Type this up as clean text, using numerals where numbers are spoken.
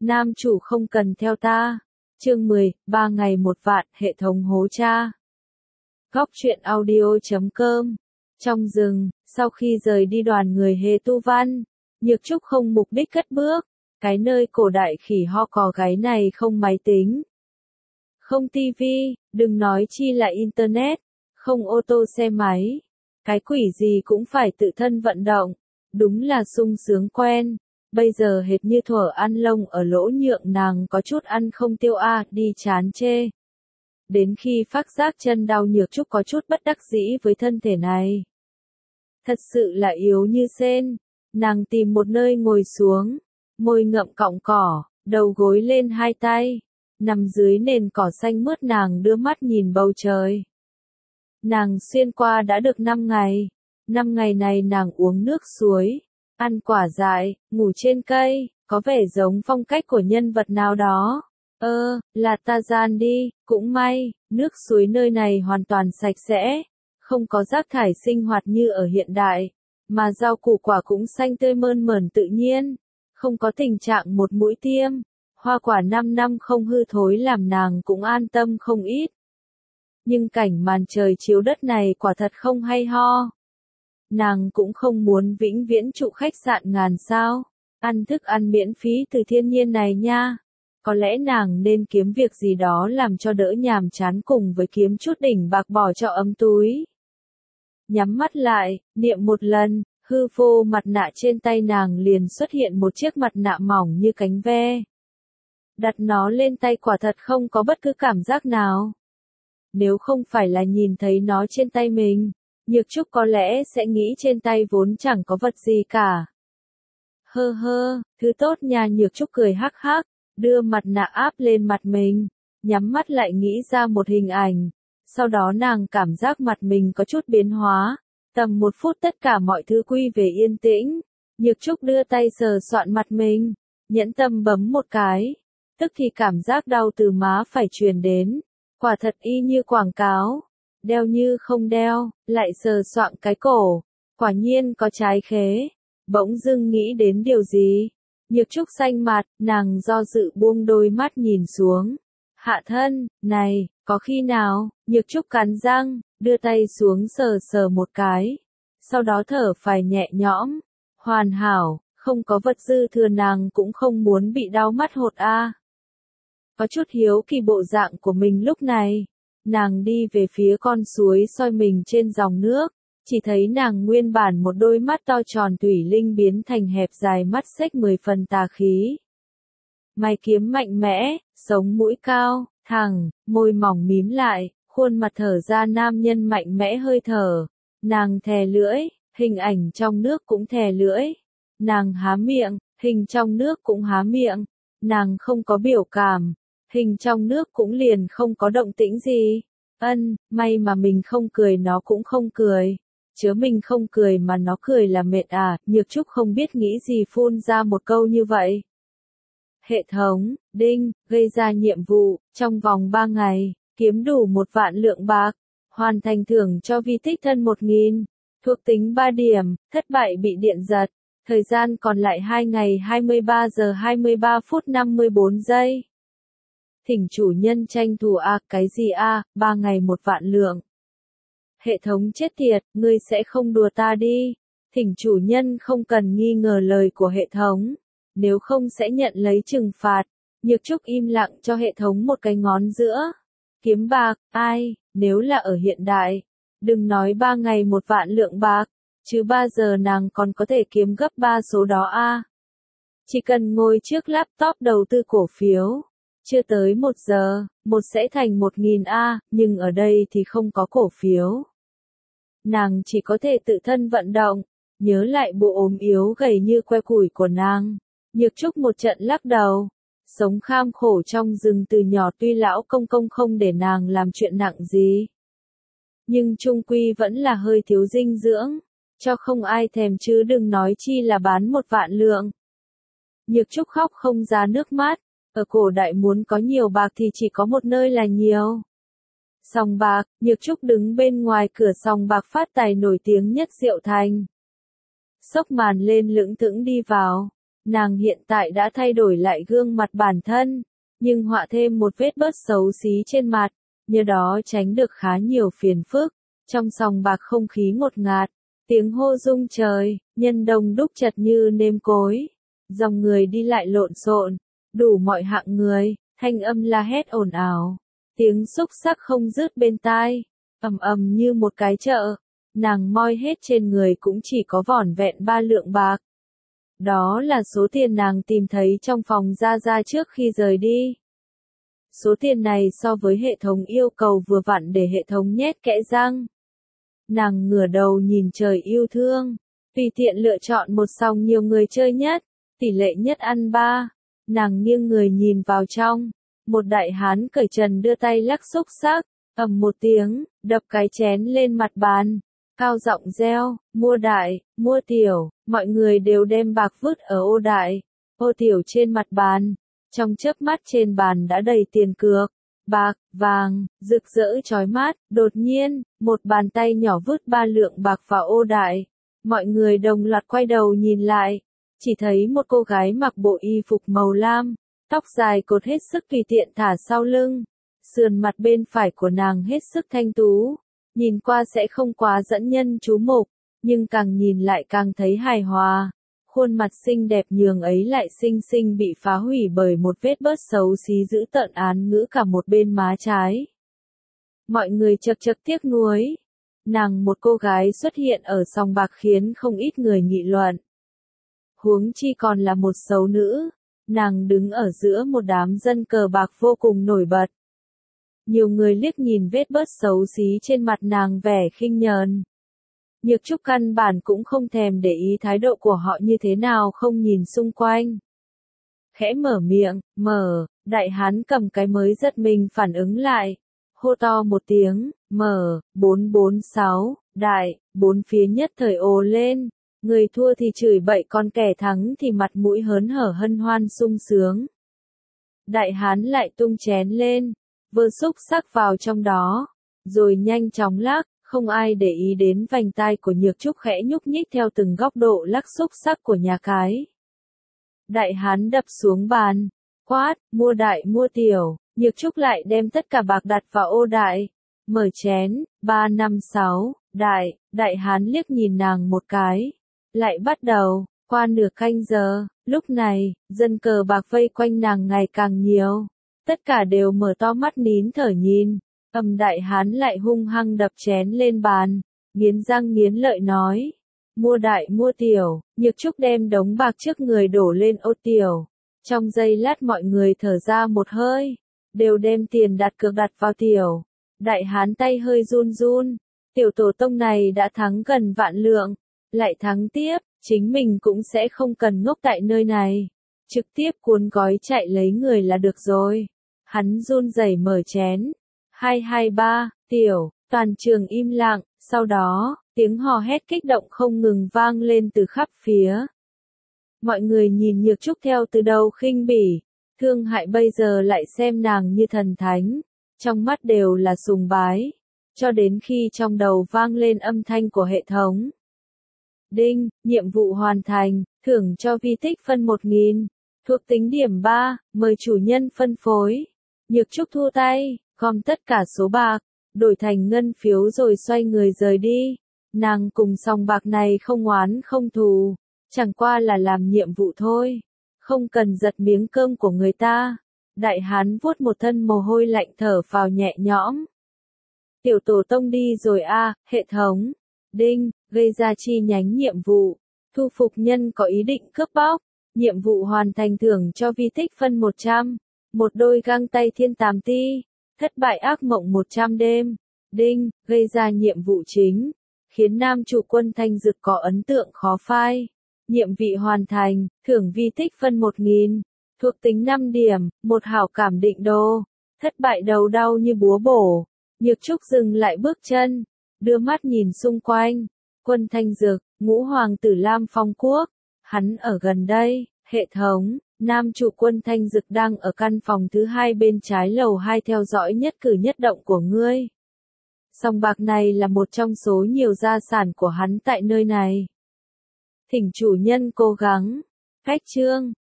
Nam chủ không cần theo ta. Chương 10, 3 ngày 1 vạn, hệ thống hố cha. Góc truyện audio.com. Trong rừng, sau khi rời đi đoàn người Hề Tu Văn, Nhược Trúc không mục đích cất bước. Cái nơi cổ đại khỉ ho cò gáy này không máy tính, không tivi, đừng nói chi là internet, không ô tô xe máy. Cái quỷ gì cũng phải tự thân vận động. Đúng là sung sướng quen. Bây giờ hệt như thuở ăn lông ở lỗ nhượng nàng có chút ăn không tiêu đi chán chê. Đến khi phát giác chân đau Nhược Trúc có chút bất đắc dĩ với thân thể này. Thật sự là yếu như sên. Nàng tìm một nơi ngồi xuống, môi ngậm cọng cỏ, đầu gối lên hai tay, nằm dưới nền cỏ xanh mướt nàng đưa mắt nhìn bầu trời. Nàng xuyên qua đã được 5 ngày. 5 ngày này nàng uống nước suối, ăn quả dại, ngủ trên cây, có vẻ giống phong cách của nhân vật nào đó. Là Tarzan đi, cũng may, nước suối nơi này hoàn toàn sạch sẽ, không có rác thải sinh hoạt như ở hiện đại, mà rau củ quả cũng xanh tươi mơn mởn tự nhiên, không có tình trạng một mũi tiêm, hoa quả 5 năm không hư thối làm nàng cũng an tâm không ít. Nhưng cảnh màn trời chiếu đất này quả thật không hay ho. Nàng cũng không muốn vĩnh viễn trụ khách sạn ngàn sao, ăn thức ăn miễn phí từ thiên nhiên này nha. Có lẽ nàng nên kiếm việc gì đó làm cho đỡ nhàm chán cùng với kiếm chút đỉnh bạc bỏ cho ấm túi. Nhắm mắt lại, niệm một lần, hư vô mặt nạ trên tay nàng liền xuất hiện một chiếc mặt nạ mỏng như cánh ve. Đặt nó lên tay quả thật không có bất cứ cảm giác nào. Nếu không phải là nhìn thấy nó trên tay mình, Nhược Trúc có lẽ sẽ nghĩ trên tay vốn chẳng có vật gì cả. Thứ tốt nha. Nhược Trúc cười hắc hắc, đưa mặt nạ áp lên mặt mình, nhắm mắt lại nghĩ ra một hình ảnh. Sau đó nàng cảm giác mặt mình có chút biến hóa, tầm 1 phút tất cả mọi thứ quy về yên tĩnh. Nhược Trúc đưa tay sờ soạn mặt mình, nhẫn tâm bấm một cái, tức thì cảm giác đau từ má phải truyền đến, quả thật y như quảng cáo. Đeo như không đeo, lại sờ soạng cái cổ, quả nhiên có trái khế. Bỗng dưng nghĩ đến điều gì, Nhược Trúc xanh mặt, nàng do dự buông đôi mắt nhìn xuống. Hạ thân, này, có khi nào? Nhược Trúc cắn răng, đưa tay xuống sờ sờ một cái, sau đó thở phào nhẹ nhõm. Hoàn hảo, không có vật dư thừa, nàng cũng không muốn bị đau mắt hột Có chút hiếu kỳ bộ dạng của mình lúc này. Nàng đi về phía con suối soi mình trên dòng nước, chỉ thấy nàng nguyên bản một đôi mắt to tròn thủy linh biến thành hẹp dài mắt xếch 10 phần tà khí. Mày kiếm mạnh mẽ, sống mũi cao, thẳng, môi mỏng mím lại, khuôn mặt thở ra nam nhân mạnh mẽ hơi thở. Nàng thè lưỡi, hình ảnh trong nước cũng thè lưỡi. Nàng há miệng, hình trong nước cũng há miệng. Nàng không có biểu cảm, hình trong nước cũng liền không có động tĩnh gì. May mà mình không cười nó cũng không cười. Chớ mình không cười mà nó cười là mệt Nhược Trúc không biết nghĩ gì phun ra một câu như vậy. Hệ thống, đinh, gây ra nhiệm vụ, trong vòng 3 ngày, kiếm đủ 1 vạn lượng bạc, hoàn thành thưởng cho vi tích thân 1000, thuộc tính 3 điểm, thất bại bị điện giật, thời gian còn lại 2 ngày 23 giờ 23 phút 54 giây. Thỉnh chủ nhân tranh thủ cái gì 3 ngày 1 vạn lượng. Hệ thống chết tiệt, ngươi sẽ không đùa ta đi. Thỉnh chủ nhân không cần nghi ngờ lời của hệ thống, nếu không sẽ nhận lấy trừng phạt. Nhược Trúc im lặng cho hệ thống một cái ngón giữa. Kiếm bạc, nếu là ở hiện đại, đừng nói 3 ngày 1 vạn lượng bạc, chứ 3 giờ nàng còn có thể kiếm gấp 3 số đó Chỉ cần ngồi trước laptop đầu tư cổ phiếu, chưa tới 1 giờ, một sẽ thành 1000 nhưng ở đây thì không có cổ phiếu. Nàng chỉ có thể tự thân vận động, nhớ lại bộ ốm yếu gầy như que củi của nàng. Nhược Trúc một trận lắc đầu. Sống kham khổ trong rừng từ nhỏ tuy lão công công không để nàng làm chuyện nặng gì, nhưng chung quy vẫn là hơi thiếu dinh dưỡng, cho không ai thèm chứ đừng nói chi là bán 1 vạn lượng. Nhược Trúc khóc không ra nước mắt. Ở cổ đại muốn có nhiều bạc thì chỉ có một nơi là nhiều. Sòng bạc. Nhược Trúc đứng bên ngoài cửa sòng bạc phát tài nổi tiếng nhất Diệu Thành. Xốc màn lên lững thững đi vào. Nàng hiện tại đã thay đổi lại gương mặt bản thân, nhưng họa thêm một vết bớt xấu xí trên mặt, nhờ đó tránh được khá nhiều phiền phức. Trong sòng bạc không khí ngột ngạt, tiếng hô rung trời, nhân đông đúc chật như nêm cối, dòng người đi lại lộn xộn, đủ mọi hạng người, thanh âm la hét ồn ào, tiếng xúc xắc không dứt bên tai, ầm ầm như một cái chợ. Nàng moi hết trên người cũng chỉ có vỏn vẹn 3 lượng bạc. Đó là số tiền nàng tìm thấy trong phòng Gia Gia trước khi rời đi. Số tiền này so với hệ thống yêu cầu vừa vặn để hệ thống nhét kẽ răng. Nàng ngửa đầu nhìn trời yêu thương, tùy tiện lựa chọn một sòng nhiều người chơi nhất, tỷ lệ nhất ăn 3. Nàng nghiêng người nhìn vào trong, một đại hán cởi trần đưa tay lắc xúc xắc, ầm một tiếng, đập cái chén lên mặt bàn, cao giọng reo, mua đại, mua tiểu, mọi người đều đem bạc vứt ở ô đại, ô tiểu trên mặt bàn. Trong chớp mắt trên bàn đã đầy tiền cược, bạc, vàng, rực rỡ chói mắt, đột nhiên, một bàn tay nhỏ vứt 3 lượng bạc vào ô đại. Mọi người đồng loạt quay đầu nhìn lại, chỉ thấy một cô gái mặc bộ y phục màu lam, tóc dài cột hết sức tùy tiện thả sau lưng, sườn mặt bên phải của nàng hết sức thanh tú, nhìn qua sẽ không quá dẫn nhân chú mục, nhưng càng nhìn lại càng thấy hài hòa. Khuôn mặt xinh đẹp nhường ấy lại xinh xinh bị phá hủy bởi một vết bớt xấu xí dữ tợn án ngữ cả một bên má trái. Mọi người chật chật tiếc nuối. Nàng một cô gái xuất hiện ở sòng bạc khiến không ít người nghị luận. Huống chi còn là một xấu nữ, nàng đứng ở giữa một đám dân cờ bạc vô cùng nổi bật. Nhiều người liếc nhìn vết bớt xấu xí trên mặt nàng vẻ khinh nhờn. Nhược Trúc căn bản cũng không thèm để ý thái độ của họ như thế nào, không nhìn xung quanh. Khẽ mở miệng, đại hán cầm cái mới giật mình phản ứng lại. Hô to một tiếng, 446, đại, bốn phía nhất thời ồ lên. Người thua thì chửi bậy, còn kẻ thắng thì mặt mũi hớn hở hân hoan sung sướng. Đại hán lại tung chén lên, vơ xúc xắc vào trong đó, rồi nhanh chóng lắc. Không ai để ý đến vành tai của Nhược Trúc khẽ nhúc nhích theo từng góc độ lắc xúc xắc của nhà cái. Đại hán đập xuống bàn, quát, mua đại mua tiểu, Nhược Trúc lại đem tất cả bạc đặt vào ô đại. Mở chén, 356, đại hán liếc nhìn nàng một cái. Lại bắt đầu, qua nửa canh giờ, lúc này, dân cờ bạc vây quanh nàng ngày càng nhiều. Tất cả đều mở to mắt nín thở nhìn. Đại hán lại hung hăng đập chén lên bàn, nghiến răng nghiến lợi nói. Mua đại mua tiểu, Nhược Trúc đem đống bạc trước người đổ lên ô tiểu. Trong giây lát mọi người thở ra một hơi, đều đem tiền đặt cược đặt vào tiểu. Đại hán tay hơi run run, tiểu tổ tông này đã thắng gần vạn lượng, lại thắng tiếp, chính mình cũng sẽ không cần ngốc tại nơi này. Trực tiếp cuốn gói chạy lấy người là được rồi. Hắn run rẩy mở chén. 223, tiểu, toàn trường im lặng, sau đó, tiếng hò hét kích động không ngừng vang lên từ khắp phía. Mọi người nhìn Nhược Trúc theo từ đầu khinh bỉ, thương hại, bây giờ lại xem nàng như thần thánh, trong mắt đều là sùng bái, cho đến khi trong đầu vang lên âm thanh của hệ thống. Đinh, nhiệm vụ hoàn thành, thưởng cho vi tích phân 1000, thuộc tính điểm 3, mời chủ nhân phân phối. Nhược Trúc thua tay, gom tất cả số bạc, đổi thành ngân phiếu rồi xoay người rời đi. Nàng cùng sòng bạc này không oán không thù, chẳng qua là làm nhiệm vụ thôi, không cần giật miếng cơm của người ta. Đại hán vuốt một thân mồ hôi lạnh thở phào nhẹ nhõm. Tiểu tổ tông đi rồi a, hệ thống. Đinh, gây ra chi nhánh nhiệm vụ. Thu phục nhân có ý định cướp bóc. Nhiệm vụ hoàn thành, thưởng cho vi tích phân 100. Một đôi găng tay thiên tàm ti. Thất bại ác mộng 100 đêm. Đinh, gây ra nhiệm vụ chính. Khiến nam chủ quân Thanh Dực có ấn tượng khó phai. Nhiệm vụ hoàn thành, thưởng vi tích phân 1000. Thuộc tính 5 điểm, một hảo cảm định đô. Thất bại đầu đau như búa bổ. Nhược Trúc dừng lại bước chân, đưa mắt nhìn xung quanh. Quân Thanh Dực, ngũ hoàng tử Lam Phong Quốc. Hắn ở gần đây, hệ thống. Nam chủ quân Thanh Dực đang ở căn phòng thứ 2 bên trái lầu 2 theo dõi nhất cử nhất động của ngươi. Sòng bạc này là một trong số nhiều gia sản của hắn tại nơi này. Thỉnh chủ nhân cố gắng. Khách trương.